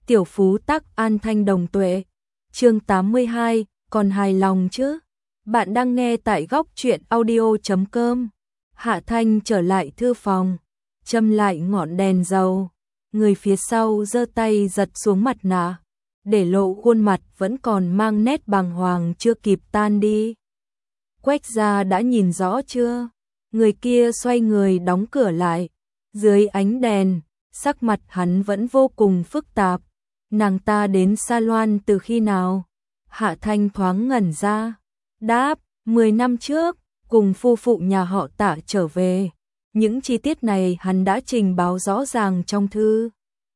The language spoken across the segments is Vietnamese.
Tiểu phú tắc an thanh đồng tuệ. Chương 82, còn hài lòng chứ? Bạn đang nghe tại góc truyện audio.com. Hạ Thanh trở lại thư phòng, châm lại ngọn đèn dầu. Người phía sau giơ tay giật xuống mặt nạ, để lộ khuôn mặt vẫn còn mang nét bàng hoàng chưa kịp tan đi. Quách gia đã nhìn rõ chưa? Người kia xoay người đóng cửa lại. Dưới ánh đèn, sắc mặt hắn vẫn vô cùng phức tạp. Nàng ta đến salon từ khi nào? Hạ Thanh thoáng ngẩn ra. Đáp, 10 năm trước, cùng phu phụ nhà họ Tạ trở về. Những chi tiết này hắn đã trình báo rõ ràng trong thư.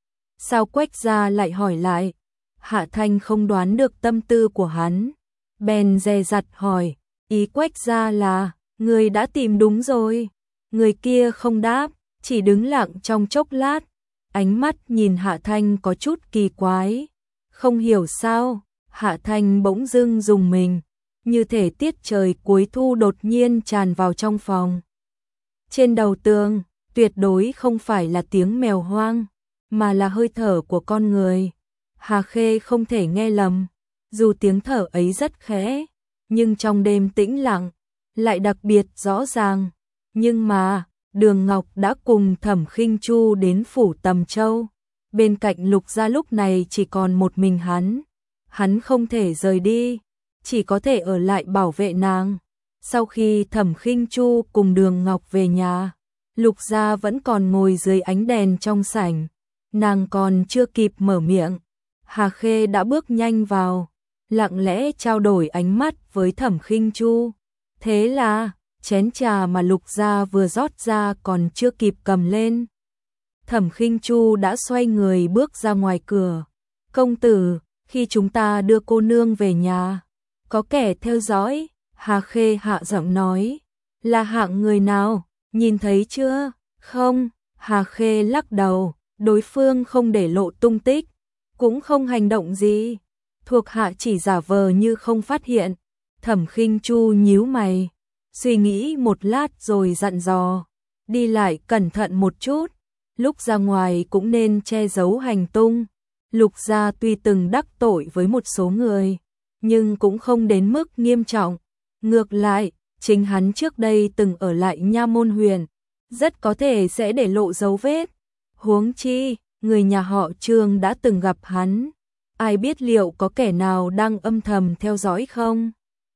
Sao Quách gia lại hỏi lại? Hạ Thanh không đoán được tâm tư của hắn. Bèn dè dặt hỏi, ý Quách gia là, người đã tìm đúng rồi. Người kia không đáp, chỉ đứng lặng trong chốc lát. Ánh mắt nhìn Hạ Thanh có chút kỳ quái. Không hiểu sao, Hạ Thanh bỗng dưng rùng mình, như thể tiết trời cuối thu đột nhiên tràn vào trong phòng. Trên đầu tường, tuyệt đối không phải là tiếng mèo hoang, mà là hơi thở của con người. Hà Khê không thể nghe lầm, dù tiếng thở ấy rất khẽ, nhưng trong đêm tĩnh lặng, lại đặc biệt rõ ràng. Nhưng mà, Đường Ngọc đã cùng Thẩm Khinh Chu đến phủ Tầm Châu. Bên cạnh Lục Gia lúc này chỉ còn một mình hắn. Hắn không thể rời đi, chỉ có thể ở lại bảo vệ nàng. Sau khi Thẩm Khinh Chu cùng Đường Ngọc về nhà, Lục Gia vẫn còn ngồi dưới ánh đèn trong sảnh. Nàng còn chưa kịp mở miệng, Hà Khê đã bước nhanh vào, lặng lẽ trao đổi ánh mắt với Thẩm Khinh Chu. Thế là, chén trà mà Lục Gia vừa rót ra còn chưa kịp cầm lên, Thẩm Khinh Chu đã xoay người bước ra ngoài cửa. Công tử, khi chúng ta đưa cô nương về nhà, có kẻ theo dõi. Hà Khê hạ giọng nói. Là hạng người nào, nhìn thấy chưa? Không, Hà Khê lắc đầu, đối phương không để lộ tung tích, cũng không hành động gì. Thuộc hạ chỉ giả vờ như không phát hiện. Thẩm Khinh Chu nhíu mày, suy nghĩ một lát rồi dặn dò. Đi lại cẩn thận một chút, lúc ra ngoài cũng nên che giấu hành tung. Lục Gia tuy từng đắc tội với một số người, nhưng cũng không đến mức nghiêm trọng. Ngược lại, chính hắn trước đây từng ở lại Nha Môn Huyền, rất có thể sẽ để lộ dấu vết. Huống chi, người nhà họ Trương đã từng gặp hắn, ai biết liệu có kẻ nào đang âm thầm theo dõi không?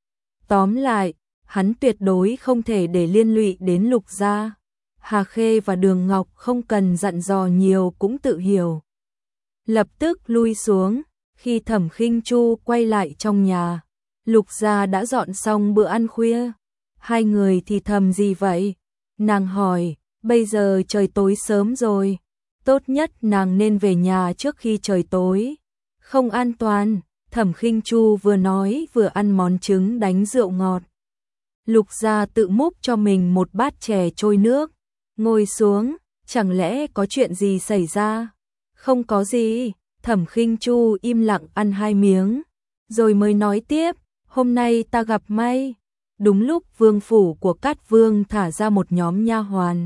Tóm lại, hắn tuyệt đối không thể để liên lụy đến Lục Gia. Hà Khê và Đường Ngọc không cần dặn dò nhiều cũng tự hiểu. Lập tức lui xuống. Khi Thẩm Khinh Chu quay lại trong nhà, Lục Gia đã dọn xong bữa ăn khuya. Hai người thì thầm gì vậy? Nàng hỏi, bây giờ trời tối sớm rồi, tốt nhất nàng nên về nhà trước khi trời tối. Không an toàn. Thẩm Khinh Chu vừa nói vừa ăn món trứng đánh rượu ngọt. Lục Gia tự múc cho mình một bát chè trôi nước, ngồi xuống. Chẳng lẽ có chuyện gì xảy ra? Không có gì. Thẩm Khinh Chu im lặng ăn 2 miếng, rồi mới nói tiếp, hôm nay ta gặp may. Đúng lúc vương phủ của Cát Vương thả ra một nhóm nha hoàn.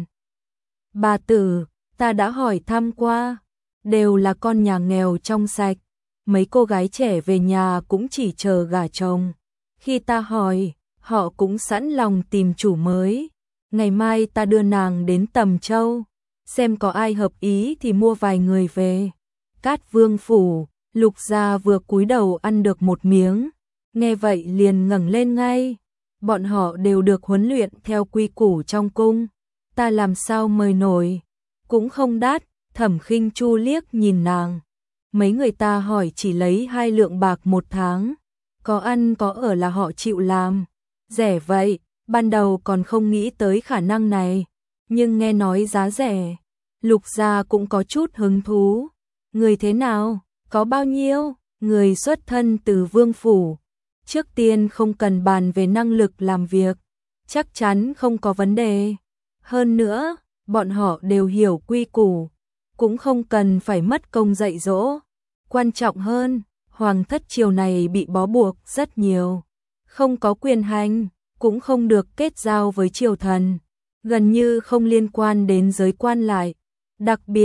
Bà tử, ta đã hỏi thăm qua, đều là con nhà nghèo trong sạch. Mấy cô gái trẻ về nhà cũng chỉ chờ gả chồng. Khi ta hỏi, họ cũng sẵn lòng tìm chủ mới. Ngày mai ta đưa nàng đến Tầm Châu, xem có ai hợp ý thì mua vài người về. Cát Vương phủ. Lục Gia vừa cúi đầu ăn được một miếng, nghe vậy liền ngẩng lên ngay. Bọn họ đều được huấn luyện theo quy củ trong cung, ta làm sao mời nổi, cũng không đắt. Thẩm Khinh Chu liếc nhìn nàng. Mấy người ta hỏi chỉ lấy 2 lượng bạc một tháng, có ăn có ở là họ chịu làm. Rẻ vậy, ban đầu còn không nghĩ tới khả năng này, nhưng nghe nói giá rẻ, Lục Gia cũng có chút hứng thú. Người thế nào? Có bao nhiêu? Người xuất thân từ vương phủ. Trước tiên không cần bàn về năng lực làm việc, chắc chắn không có vấn đề. Hơn nữa, bọn họ đều hiểu quy củ, cũng không cần phải mất công dạy dỗ. Quan trọng hơn, hoàng thất triều này bị bó buộc rất nhiều, không có quyền hành, cũng không được kết giao với triều thần, gần như không liên quan đến giới quan lại. Đặc biệt,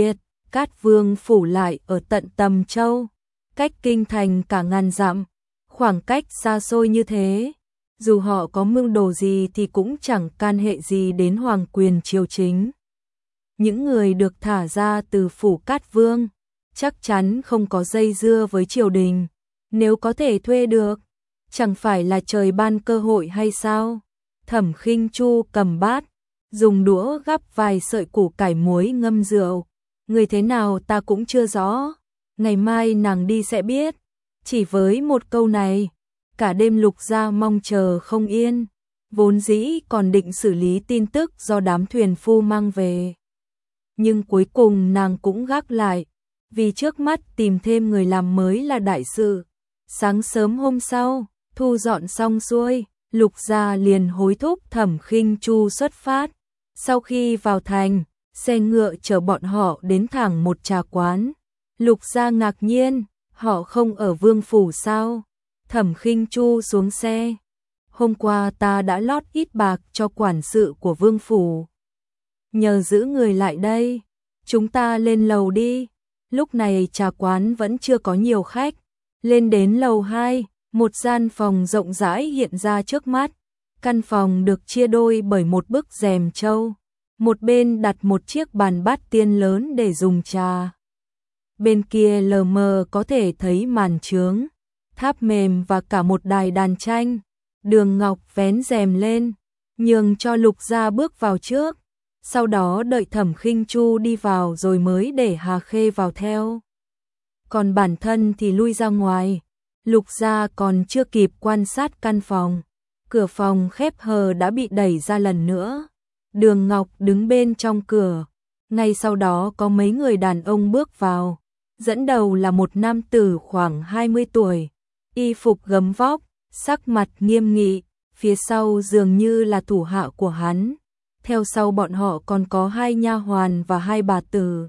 Cát Vương phủ lại ở tận Tầm Châu, cách kinh thành cả ngàn dặm, khoảng cách xa xôi như thế, dù họ có mưu đồ gì thì cũng chẳng can hệ gì đến hoàng quyền triều chính. Những người được thả ra từ phủ Cát Vương chắc chắn không có dây dưa với triều đình, nếu có thể thuê được, chẳng phải là trời ban cơ hội hay sao? Thẩm Khinh Chu cầm bát, dùng đũa gắp vài sợi củ cải muối ngâm rượu. Người thế nào ta cũng chưa rõ, ngày mai nàng đi sẽ biết. Chỉ với một câu này, cả đêm Lục Gia mong chờ không yên, vốn dĩ còn định xử lý tin tức do đám thuyền phu mang về. Nhưng cuối cùng nàng cũng gác lại, vì trước mắt tìm thêm người làm mới là đại sự. Sáng sớm hôm sau, thu dọn xong xuôi, Lục Gia liền hối thúc Thẩm Khinh Chu xuất phát. Sau khi vào thành, xe ngựa chở bọn họ đến thẳng một trà quán. Lục Gia ngạc nhiên, họ không ở Vương phủ sao? Thẩm Khinh Chu xuống xe. Hôm qua ta đã lót ít bạc cho quản sự của Vương phủ, nhờ giữ người lại đây. Chúng ta lên lầu đi. Lúc này trà quán vẫn chưa có nhiều khách. Lên đến lầu 2, một gian phòng rộng rãi hiện ra trước mắt. Căn phòng được chia đôi bởi một bức rèm trâu. Một bên đặt một chiếc bàn bát tiên lớn để dùng trà. Bên kia lờ mờ có thể thấy màn chướng, tháp mềm và cả một đài đàn tranh. Đường Ngọc vén rèm lên, nhường cho Lục Gia bước vào trước. Sau đó đợi Thẩm Khinh Chu đi vào rồi mới để Hà Khê vào theo. Còn bản thân thì lui ra ngoài. Lục Gia còn chưa kịp quan sát căn phòng, cửa phòng khép hờ đã bị đẩy ra lần nữa. Đường Ngọc đứng bên trong cửa. Ngay sau đó có mấy người đàn ông bước vào. Dẫn đầu là một nam tử khoảng 20 tuổi, y phục gấm vóc, sắc mặt nghiêm nghị, phía sau dường như là thủ hạ của hắn. Theo sau bọn họ còn có 2 nha hoàn và 2 bà tử.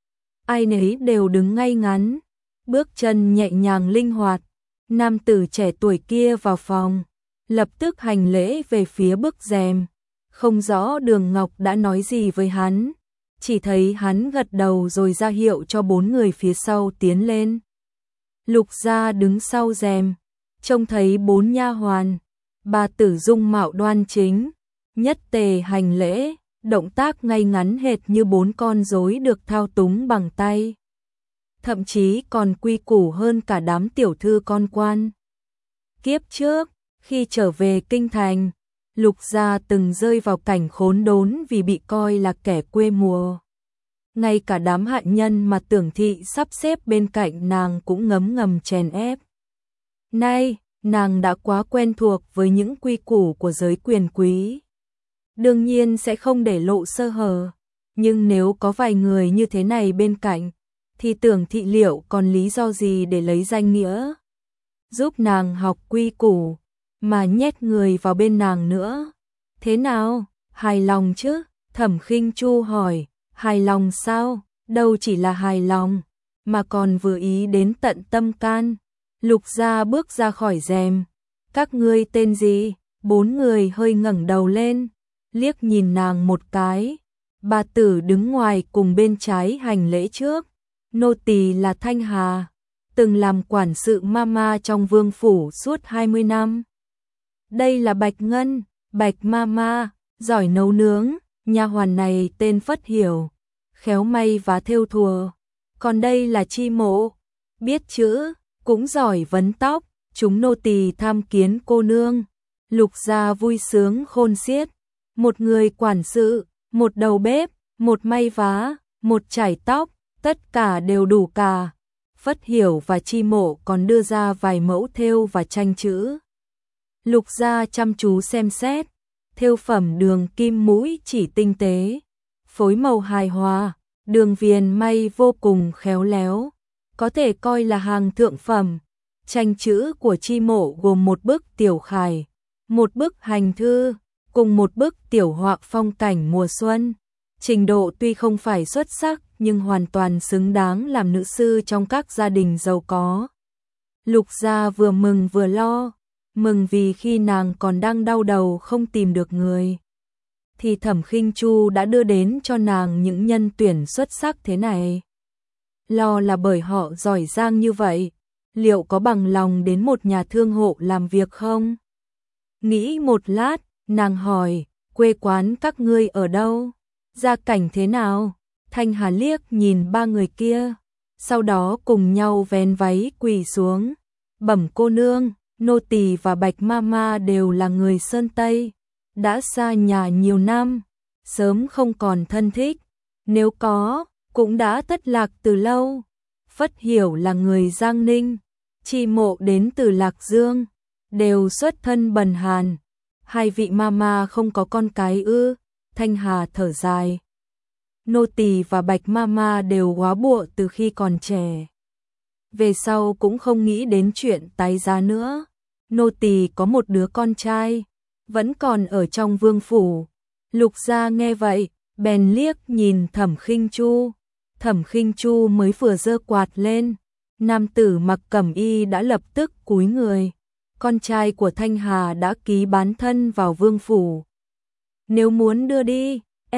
Ai nấy đều đứng ngay ngắn, bước chân nhẹ nhàng linh hoạt. Nam tử trẻ tuổi kia vào phòng, lập tức hành lễ về phía bức rèm. Không rõ Đường Ngọc đã nói gì với hắn, chỉ thấy hắn gật đầu rồi ra hiệu cho 4 người phía sau tiến lên. Lục Gia đứng sau rèm, trông thấy 4 nha hoàn, bà tử dung mạo đoan chính, nhất tề hành lễ, động tác ngay ngắn hệt như 4 con rối được thao túng bằng tay. Thậm chí còn quy củ hơn cả đám tiểu thư con quan. Kiếp trước, khi trở về kinh thành, Lục Gia từng rơi vào cảnh khốn đốn vì bị coi là kẻ quê mùa. Ngay cả đám hạ nhân mà Tưởng Thị sắp xếp bên cạnh nàng cũng ngấm ngầm chèn ép. Nay, nàng đã quá quen thuộc với những quy củ của giới quyền quý. Đương nhiên sẽ không để lộ sơ hở, nhưng nếu có vài người như thế này bên cạnh, thì Tưởng Thị liệu còn lý do gì để lấy danh nghĩa giúp nàng học quy củ mà nhét người vào bên nàng nữa. Thế nào, hài lòng chứ? Thẩm Khinh Chu hỏi. Hài lòng sao? Đâu chỉ là hài lòng, mà còn vừa ý đến tận tâm can. Lục Gia bước ra khỏi rèm. Các ngươi tên gì? 4 người hơi ngẩng đầu lên, liếc nhìn nàng một cái. Bà tử đứng ngoài cùng bên trái hành lễ trước. Nô tỳ là Thanh Hà, từng làm quản sự mama trong Vương phủ suốt 20 năm. Đây là Bạch Ngân, Bạch mama, giỏi nấu nướng. Nha hoàn này tên Phất Hiểu, khéo may và thêu thùa. Còn đây là Chi Mộ, biết chữ, cũng giỏi vấn tóc. Chúng nô tỳ tham kiến cô nương. Lục Gia vui sướng khôn xiết. Một người quản sự, một đầu bếp, một may vá, một chải tóc, tất cả đều đủ cả. Phất Hiểu và Chi Mộ còn đưa ra vài mẫu thêu và tranh chữ. Lục Gia chăm chú xem xét. Thêu phẩm đường kim mũi chỉ tinh tế, phối màu hài hòa, đường viền may vô cùng khéo léo, có thể coi là hàng thượng phẩm. Tranh chữ của Chi Mộ gồm một bức tiểu khải, một bức hành thư, cùng một bức tiểu họa phong cảnh mùa xuân. Trình độ tuy không phải xuất sắc nhưng hoàn toàn xứng đáng làm nữ sư trong các gia đình giàu có. Lục Gia vừa mừng vừa lo. Mừng vì khi nàng còn đang đau đầu không tìm được người, thì Thẩm Khinh Chu đã đưa đến cho nàng những nhân tuyển xuất sắc thế này. lo là bởi họ giỏi giang như vậy, liệu có bằng lòng đến một nhà thương hộ làm việc không? Nghĩ một lát, nàng hỏi, quê quán các ngươi ở đâu? Gia cảnh thế nào? Thanh Hà liếc nhìn ba người kia, sau đó cùng nhau vén váy quỳ xuống. Bẩm cô nương, nô tỳ và Bạch Mama đều là người Sơn Tây, đã xa nhà nhiều năm, sớm không còn thân thích, nếu có, cũng đã thất lạc từ lâu. Phất Hiểu là người Giang Ninh, Chi Mộ đến từ Lạc Dương, đều xuất thân bần hàn. Hai vị Mama không có con cái ư? Thanh Hà thở dài. Nô tỳ và Bạch Mama đều góa bụa từ khi còn trẻ. Về sau cũng không nghĩ đến chuyện tái giá nữa. Nô tỳ có một đứa con trai, vẫn còn ở trong vương phủ. Lục Gia nghe vậy, bèn liếc nhìn Thẩm Khinh Chu. Thẩm Khinh Chu mới vừa giơ quạt lên, nam tử mặc cẩm y đã lập tức cúi người. Con trai của Thanh Hà đã ký bán thân vào vương phủ. Nếu muốn đưa đi,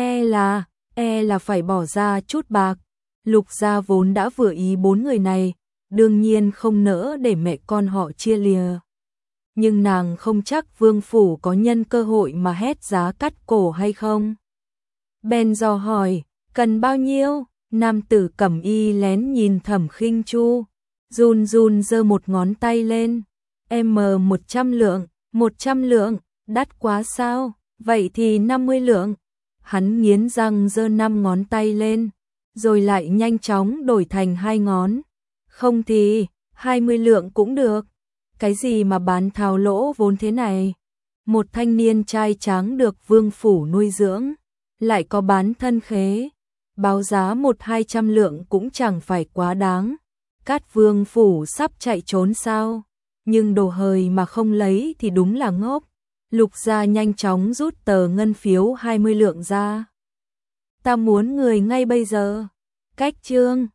e là phải bỏ ra chút bạc. Lục Gia vốn đã vừa ý bốn người này, đương nhiên không nỡ để mẹ con họ chia lìa. Nhưng nàng không chắc vương phủ có nhân cơ hội mà hét giá cắt cổ hay không. Bèn dò hỏi, cần bao nhiêu? Nam tử cẩm y lén nhìn Thẩm Khinh Chu, run run giơ một ngón tay lên. 100 lượng, 100 lượng, đắt quá sao? Vậy thì 50 lượng. Hắn nghiến răng giơ 5 ngón tay lên, rồi lại nhanh chóng đổi thành 2 ngón. Không thì 20 lượng cũng được. Cái gì mà bán thao lỗ vốn thế này? Một thanh niên trai tráng được vương phủ nuôi dưỡng, lại có bán thân khế, báo giá 100-200 lượng cũng chẳng phải quá đáng. Cát vương phủ sắp chạy trốn sao? Nhưng đồ hời mà không lấy thì đúng là ngốc. Lục Gia nhanh chóng rút tờ ngân phiếu 20 lượng ra. Ta muốn người ngay bây giờ. Cách chương